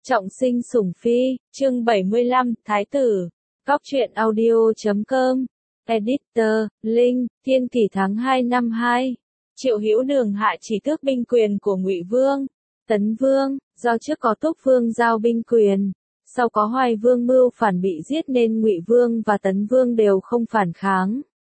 Trọng sinh sủng phi, chương 75, Thái tử. Góc truyện audio.com. Editor, Linh, Thiên Kỷ tháng 2 năm 2. Triệu Hữu Đường hạ chỉ tước binh quyền của Ngụy Vương, Tấn Vương, do trước có Túc Vương giao binh quyền, sau có Hoài Vương mưu phản bị giết nên Ngụy Vương và Tấn Vương đều không phản kháng.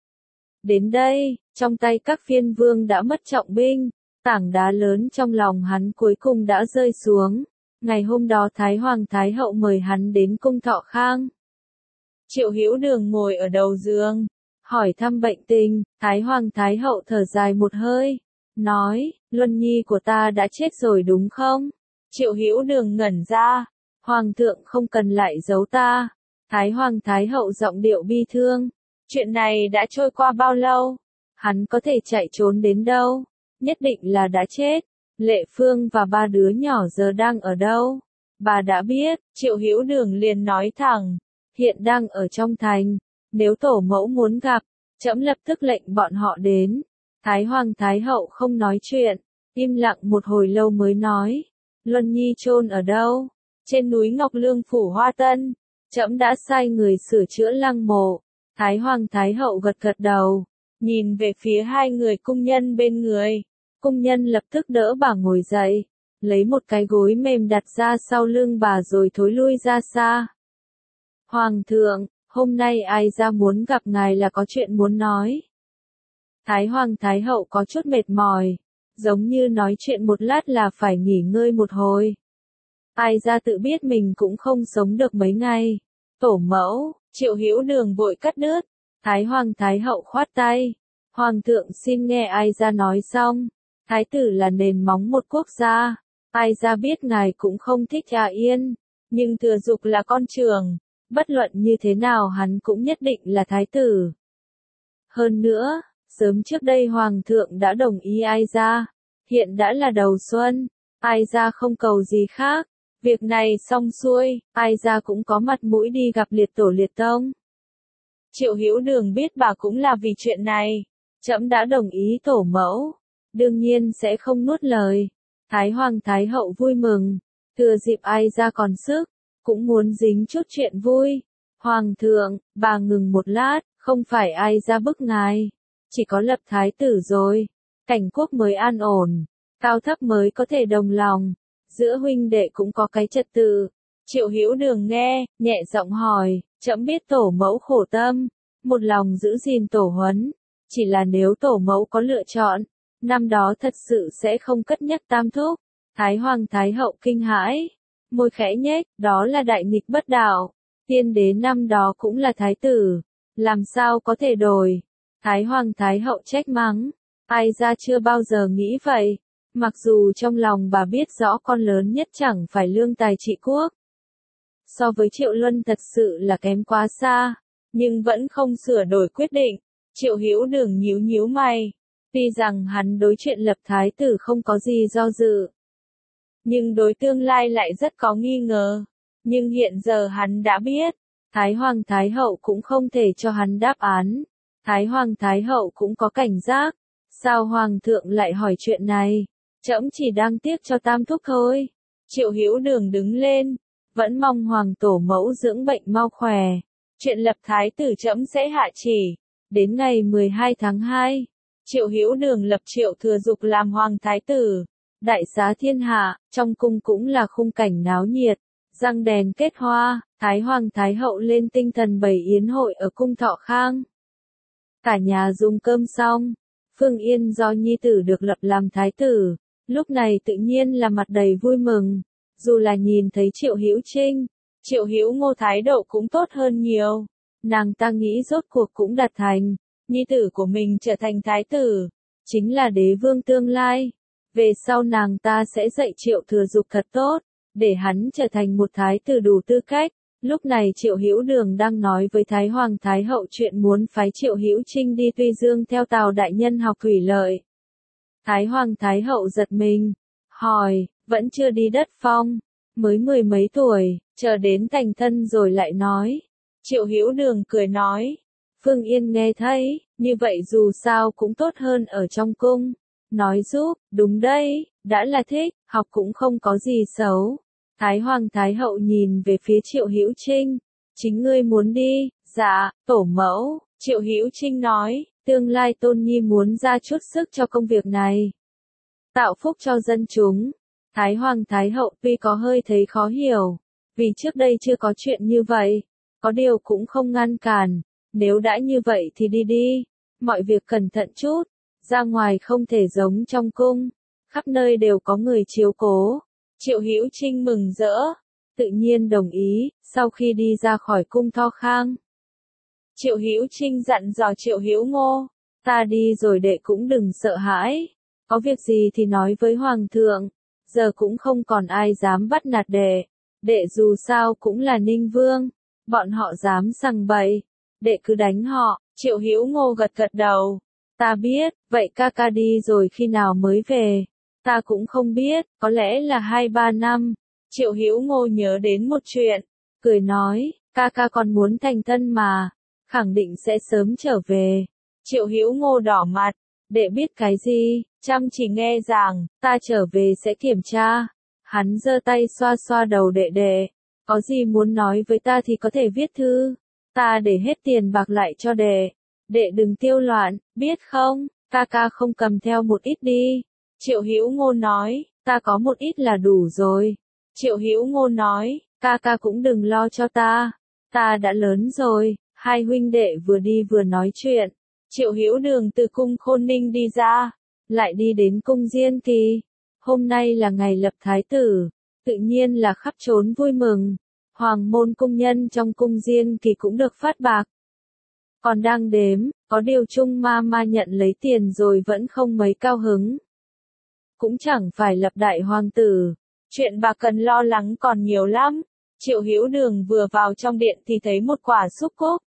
Đến đây, trong tay các phiên vương đã mất trọng binh, tảng đá lớn trong lòng hắn cuối cùng đã rơi xuống. Ngày hôm đó Thái Hoàng Thái Hậu mời hắn đến cung Thọ Khang. Triệu Hữu Đường ngồi ở đầu giường, hỏi thăm bệnh tình, Thái Hoàng Thái Hậu thở dài một hơi, nói, Luân Nhi của ta đã chết rồi đúng không? Triệu Hữu Đường ngẩn ra, Hoàng thượng không cần lại giấu ta. Thái Hoàng Thái Hậu giọng điệu bi thương, chuyện này đã trôi qua bao lâu? Hắn có thể chạy trốn đến đâu? Nhất định là đã chết. Lệ Phương và ba đứa nhỏ giờ đang ở đâu? Bà đã biết, Triệu Hữu Đường liền nói thẳng, hiện đang ở trong thành, nếu tổ mẫu muốn gặp, trẫm lập tức lệnh bọn họ đến. Thái Hoàng Thái Hậu không nói chuyện, im lặng một hồi lâu mới nói, Luân Nhi chôn ở đâu? Trên núi Ngọc Lương phủ Hoa Tân, trẫm đã sai người sửa chữa lăng mộ. Thái Hoàng Thái Hậu gật gật đầu, nhìn về phía hai người cung nhân bên người. Cung nhân lập tức đỡ bà ngồi dậy, lấy một cái gối mềm đặt ra sau lưng bà rồi thối lui ra xa. Hoàng thượng, hôm nay ai ra muốn gặp ngài là có chuyện muốn nói. Thái Hoàng Thái Hậu có chút mệt mỏi, giống như nói chuyện một lát là phải nghỉ ngơi một hồi. Ai ra tự biết mình cũng không sống được mấy ngày. Tổ mẫu, Triệu Hữu Đường vội cắt đứt. Thái Hoàng Thái Hậu khoát tay. Hoàng thượng xin nghe ai ra nói xong. Thái tử là nền móng một quốc gia. Ai ra biết ngài cũng không thích Trà Yên. Nhưng Thừa Dục là con trưởng. Bất luận như thế nào hắn cũng nhất định là thái tử. Hơn nữa, sớm trước đây Hoàng thượng đã đồng ý ai ra. Hiện đã là đầu xuân. Ai ra không cầu gì khác. Việc này xong xuôi, ai ra cũng có mặt mũi đi gặp liệt tổ liệt tông. Triệu Hữu Đường biết bà cũng là vì chuyện này. Trẫm đã đồng ý tổ mẫu. Đương nhiên sẽ không nuốt lời. Thái Hoàng Thái Hậu vui mừng. Thừa dịp ai ra còn sức, cũng muốn dính chút chuyện vui. Hoàng thượng, bà ngừng một lát, không phải ai ra bức ngài. Chỉ có lập thái tử rồi. Cảnh quốc mới an ổn. Cao thấp mới có thể đồng lòng. Giữa huynh đệ cũng có cái trật tự. Triệu Hữu Đường nghe, nhẹ giọng hỏi, trẫm biết tổ mẫu khổ tâm, một lòng giữ gìn tổ huấn. Chỉ là nếu tổ mẫu có lựa chọn, năm đó thật sự sẽ không cất nhắc tam thúc. Thái Hoàng Thái Hậu kinh hãi, môi khẽ nhếch, đó là đại nghịch bất đạo. Tiên đế năm đó cũng là thái tử, làm sao có thể đổi. Thái Hoàng Thái Hậu trách mắng, ai ra chưa bao giờ nghĩ vậy. Mặc dù trong lòng bà biết rõ con lớn nhất chẳng phải lương tài trị quốc. So với Triệu Luân thật sự là kém quá xa, nhưng vẫn không sửa đổi quyết định. Triệu Hữu Đường nhíu nhíu mày. Tuy rằng hắn đối chuyện lập thái tử không có gì do dự, nhưng đối tương lai lại rất có nghi ngờ. Nhưng hiện giờ hắn đã biết, Thái Hoàng Thái Hậu cũng không thể cho hắn đáp án. Thái Hoàng Thái Hậu cũng có cảnh giác. Sao Hoàng thượng lại hỏi chuyện này? Trẫm chỉ đang tiếc cho tam thúc thôi. Triệu Hữu Đường đứng lên, vẫn mong Hoàng tổ mẫu dưỡng bệnh mau khỏe. Chuyện lập thái tử trẫm sẽ hạ chỉ. Đến ngày 12 tháng 2, Triệu Hữu Đường lập Triệu Thừa Dục làm Hoàng thái tử. Đại xá thiên hạ, trong cung cũng là khung cảnh náo nhiệt. Răng đèn kết hoa, Thái Hoàng Thái Hậu lên tinh thần bày yến hội ở cung Thọ Khang. Cả nhà dùng cơm xong, Phương Yên do nhi tử được lập làm thái tử. Lúc này tự nhiên là mặt đầy vui mừng, dù là nhìn thấy Triệu Hữu Trinh, Triệu Hữu Ngô thái độ cũng tốt hơn nhiều. Nàng ta nghĩ rốt cuộc cũng đạt thành, nhi tử của mình trở thành thái tử, chính là đế vương tương lai. Về sau nàng ta sẽ dạy Triệu Thừa Dục thật tốt, để hắn trở thành một thái tử đủ tư cách. Lúc này Triệu Hữu Đường đang nói với Thái Hoàng Thái Hậu chuyện muốn phái Triệu Hữu Trinh đi Tuy Dương theo Tào đại nhân học thủy lợi. Thái Hoàng Thái Hậu giật mình, hỏi, vẫn chưa đi đất phong, mới 10 mấy tuổi, chờ đến thành thân rồi lại nói. Triệu Hữu Đường cười nói, Phương Yên nghe thấy, như vậy dù sao cũng tốt hơn ở trong cung. Nói giúp, đúng đây, đã là thích, học cũng không có gì xấu. Thái Hoàng Thái Hậu nhìn về phía Triệu Hữu Trinh. Chính ngươi muốn đi? Dạ, tổ mẫu, Triệu Hữu Trinh nói, tương lai Tôn Nhi muốn ra chút sức cho công việc này. Tạo phúc cho dân chúng. Thái Hoàng Thái Hậu tuy có hơi thấy khó hiểu, vì trước đây chưa có chuyện như vậy, có điều cũng không ngăn cản, nếu đã như vậy thì đi đi, mọi việc cẩn thận chút, ra ngoài không thể giống trong cung, khắp nơi đều có người chiếu cố. Triệu Hữu Trinh mừng rỡ, tự nhiên đồng ý, sau khi đi ra khỏi cung Tho Khang. Triệu Hữu Trinh dặn dò Triệu Hữu Ngô, ta đi rồi đệ cũng đừng sợ hãi, có việc gì thì nói với Hoàng thượng, giờ cũng không còn ai dám bắt nạt đệ dù sao cũng là Ninh Vương, bọn họ dám sằng bậy, đệ cứ đánh họ. Triệu Hữu Ngô gật gật đầu, ta biết, vậy ca ca đi rồi khi nào mới về? Ta cũng không biết, có lẽ là 2-3 năm. Triệu Hữu Ngô nhớ đến một chuyện, cười nói, ca ca còn muốn thành thân mà, khẳng định sẽ sớm trở về. Triệu Hữu Ngô đỏ mặt, đệ biết cái gì, chăm chỉ nghe giảng, ta trở về sẽ kiểm tra. Hắn giơ tay xoa xoa đầu đệ, có gì muốn nói với ta thì có thể viết thư, ta để hết tiền bạc lại cho đệ đừng tiêu loạn, biết không, ca ca không cầm theo một ít đi. Triệu Hữu Ngô nói, ta có một ít là đủ rồi. Triệu Hữu Ngô nói, ca ca cũng đừng lo cho ta đã lớn rồi. Hai huynh đệ vừa đi vừa nói chuyện. Triệu Hữu Đường từ cung Khôn Ninh đi ra, lại đi đến cung Diên Kỳ. Hôm nay là ngày lập thái tử, tự nhiên là khắp trốn vui mừng. Hoàng môn cung nhân trong cung Diên Kỳ cũng được phát bạc. Còn đang đếm, có điều Trung ma nhận lấy tiền rồi vẫn không mấy cao hứng. Cũng chẳng phải lập đại hoàng tử, chuyện bà cần lo lắng còn nhiều lắm. Triệu Hữu Đường vừa vào trong điện thì thấy một quả xúc cúc.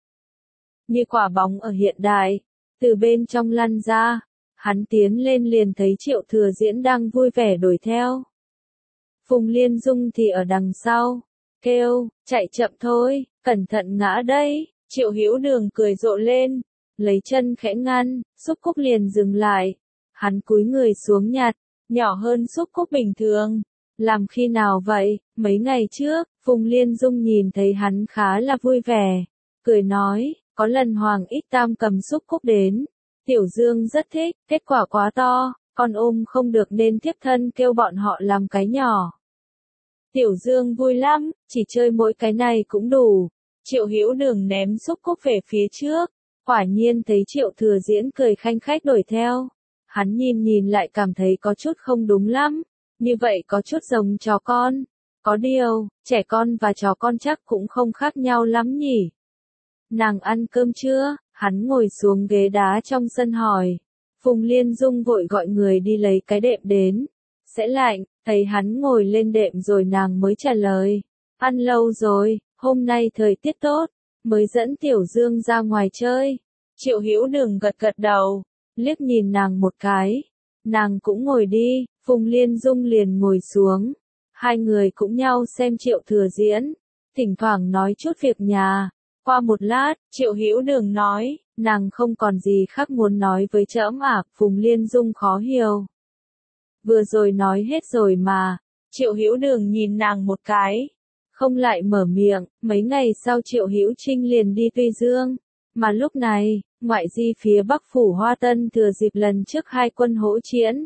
Như quả bóng ở hiện đại, từ bên trong lăn ra, hắn tiến lên liền thấy Triệu Thừa Diễn đang vui vẻ đuổi theo. Phùng Liên Dung thì ở đằng sau, kêu, chạy chậm thôi, cẩn thận ngã đây. Triệu Hữu Đường cười rộ lên, lấy chân khẽ ngăn, xúc cúc liền dừng lại. Hắn cúi người xuống nhặt, nhỏ hơn xúc cúc bình thường. Làm khi nào vậy? Mấy ngày trước, Phùng Liên Dung nhìn thấy hắn khá là vui vẻ, cười nói, có lần Hoàng Ích Tam cầm xúc cúc đến, Tiểu Dương rất thích, kết quả quá to, con ôm không được nên tiếp thân kêu bọn họ làm cái nhỏ. Tiểu Dương vui lắm, chỉ chơi mỗi cái này cũng đủ. Triệu Hữu Đường ném xúc cúc về phía trước, quả nhiên thấy Triệu Thừa Diễn cười khanh khách đuổi theo. Hắn nhìn lại cảm thấy có chút không đúng lắm, như vậy có chút giống chó con. Có điều, trẻ con và chó con chắc cũng không khác nhau lắm nhỉ. Nàng ăn cơm chưa? Hắn ngồi xuống ghế đá trong sân hỏi. Phùng Liên Dung vội gọi người đi lấy cái đệm đến. Sẽ lạnh, thấy hắn ngồi lên đệm rồi nàng mới trả lời. Ăn lâu rồi, hôm nay thời tiết tốt, mới dẫn Tiểu Dương ra ngoài chơi. Triệu Hữu Đường gật gật đầu, liếc nhìn nàng một cái. Nàng cũng ngồi đi, Phùng Liên Dung liền ngồi xuống. Hai người cũng nhau xem Triệu Thừa Diễn, thỉnh thoảng nói chút việc nhà. Qua một lát, Triệu Hữu Đường nói, nàng không còn gì khác muốn nói với trẫm à? Phùng Liên Dung khó hiểu. Vừa rồi nói hết rồi mà. Triệu Hữu Đường nhìn nàng một cái, không lại mở miệng. Mấy ngày sau Triệu Hữu Trinh liền đi Tuy Dương, mà lúc này, ngoại di phía Bắc phủ Hoa Tân thừa dịp lần trước hai quân hỗn chiến.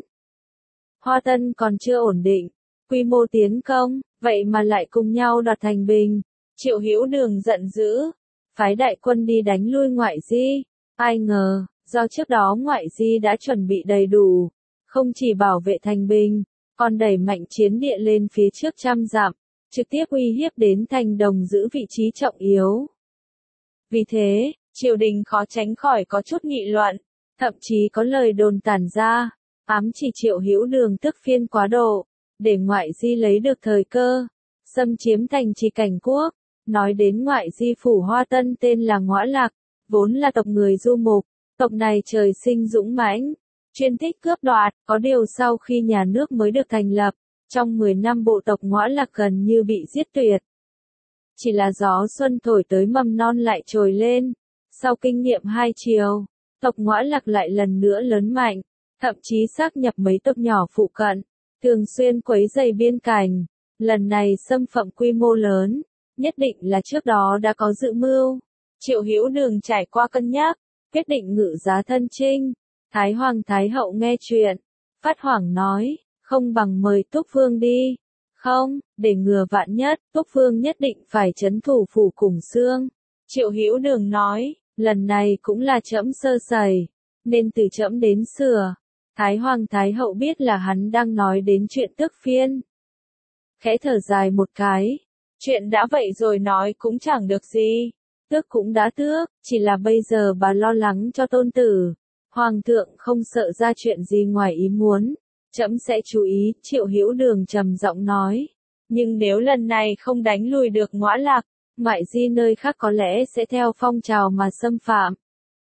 Hoa Tân còn chưa ổn định, quy mô tiến công, vậy mà lại cùng nhau đoạt thành Bình. Triệu Hữu Đường giận dữ, phái đại quân đi đánh lui ngoại di. Ai ngờ, do trước đó ngoại di đã chuẩn bị đầy đủ, không chỉ bảo vệ thành Bình, còn đẩy mạnh chiến địa lên phía trước 100 dặm, trực tiếp uy hiếp đến thành Đồng giữ vị trí trọng yếu. Vì thế, triều đình khó tránh khỏi có chút nghị luận, thậm chí có lời đồn tản ra, ám chỉ Triệu Hữu Đường tức phiên quá độ, để ngoại di lấy được thời cơ, xâm chiếm thành trì Cảnh Quốc. Nói đến ngoại di phủ Hoa Tân tên là Ngõa Lạc, vốn là tộc người du mục, tộc này trời sinh dũng mãnh, chuyên thích cướp đoạt, có điều sau khi nhà nước mới được thành lập, trong 10 năm bộ tộc Ngõa Lạc gần như bị giết tuyệt. Chỉ là gió xuân thổi tới mầm non lại trồi lên, sau kinh nghiệm hai triều, tộc Ngõa Lạc lại lần nữa lớn mạnh, thậm chí xác nhập mấy tộc nhỏ phụ cận, thường xuyên quấy rầy biên cảnh. lần này xâm phạm quy mô lớn, nhất định là trước đó đã có dự mưu. Triệu Hữu Đường trải qua cân nhắc, quyết định ngự giá thân chinh. Thái Hoàng Thái Hậu nghe chuyện, phát hoảng nói, không bằng mời Túc Vương đi. Không, để ngừa vạn nhất, Túc Vương nhất định phải trấn thủ phủ Củng Xương. Triệu Hữu Đường nói, lần này cũng là trẫm sơ sẩy, nên từ trẫm đến sửa. Thái Hoàng Thái Hậu biết là hắn đang nói đến chuyện tước phiên. Khẽ thở dài một cái, chuyện đã vậy rồi nói cũng chẳng được gì. Tước cũng đã tước, chỉ là bây giờ bà lo lắng cho tôn tử. Hoàng thượng không sợ ra chuyện gì ngoài ý muốn. Trẫm sẽ chú ý, Triệu Hữu Đường trầm giọng nói. Nhưng nếu lần này không đánh lùi được Ngõa Lạc, ngoại di nơi khác có lẽ sẽ theo phong trào mà xâm phạm.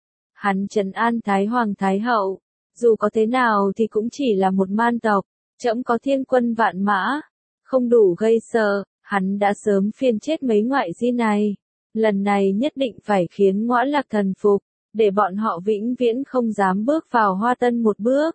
Hắn trấn an Thái Hoàng Thái Hậu, dù có thế nào thì cũng chỉ là một man tộc, trẫm có thiên quân vạn mã, không đủ gây sợ, hắn đã sớm phiên chết mấy ngoại di này. Lần này nhất định phải khiến Ngõa Lạc thần phục, để bọn họ vĩnh viễn không dám bước vào Hoa Tân một bước.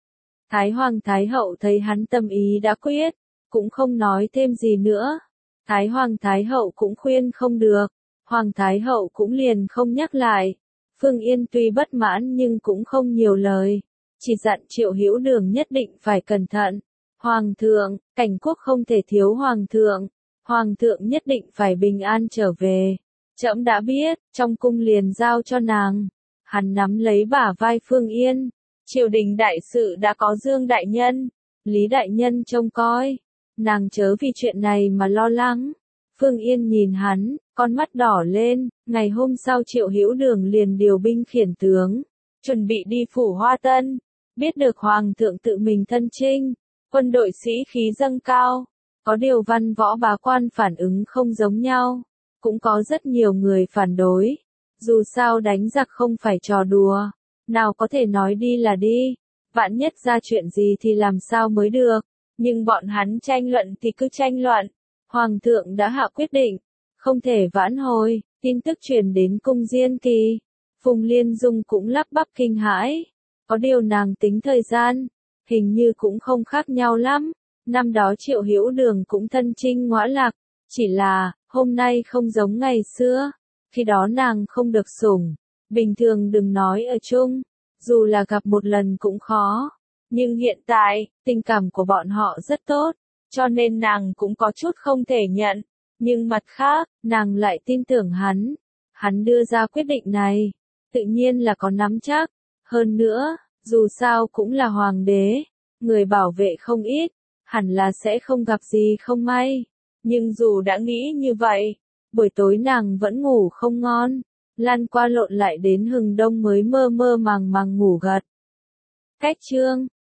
Thái Hoàng Thái Hậu thấy hắn tâm ý đã quyết, cũng không nói thêm gì nữa. Thái Hoàng Thái Hậu cũng khuyên không được, Hoàng Thái Hậu cũng liền không nhắc lại. Phương Yên tuy bất mãn nhưng cũng không nhiều lời, chỉ dặn Triệu Hữu Đường nhất định phải cẩn thận. Hoàng thượng, Cảnh quốc không thể thiếu Hoàng thượng, Hoàng thượng nhất định phải bình an trở về. Trẫm đã biết, trong cung liền giao cho nàng. Hắn nắm lấy bả vai Phương Yên. Triều đình đại sự đã có Dương đại nhân, Lý đại nhân trông coi, nàng chớ vì chuyện này mà lo lắng. Phương Yên nhìn hắn, con mắt đỏ lên. Ngày hôm sau Triệu Hữu Đường liền điều binh khiển tướng, chuẩn bị đi phủ Hoa Tân. Biết được Hoàng thượng tự mình thân chinh, quân đội sĩ khí dâng cao. Có điều văn võ bá quan phản ứng không giống nhau, cũng có rất nhiều người phản đối. Dù sao đánh giặc không phải trò đùa, nào có thể nói đi là đi, vạn nhất ra chuyện gì thì làm sao mới được. Nhưng bọn hắn tranh luận thì cứ tranh luận, Hoàng thượng đã hạ quyết định, không thể vãn hồi. Tin tức truyền đến cung Diên Kỳ, Phùng Liên Dung cũng lắp bắp kinh hãi. Có điều nàng tính thời gian, hình như cũng không khác nhau lắm. Năm đó Triệu Hữu Đường cũng thân chinh Ngõa Lạc, chỉ là, hôm nay không giống ngày xưa. Khi đó nàng không được sủng, bình thường đừng nói ở chung, dù là gặp một lần cũng khó. Nhưng hiện tại, tình cảm của bọn họ rất tốt, cho nên nàng cũng có chút không thể nhận. Nhưng mặt khác, nàng lại tin tưởng hắn. Hắn đưa ra quyết định này, tự nhiên là có nắm chắc. Hơn nữa, dù sao cũng là hoàng đế, người bảo vệ không ít, hẳn là sẽ không gặp gì không may. Nhưng dù đã nghĩ như vậy, buổi tối nàng vẫn ngủ không ngon, lăn qua lộn lại đến hừng đông mới mơ mơ màng màng ngủ gật. Cách chương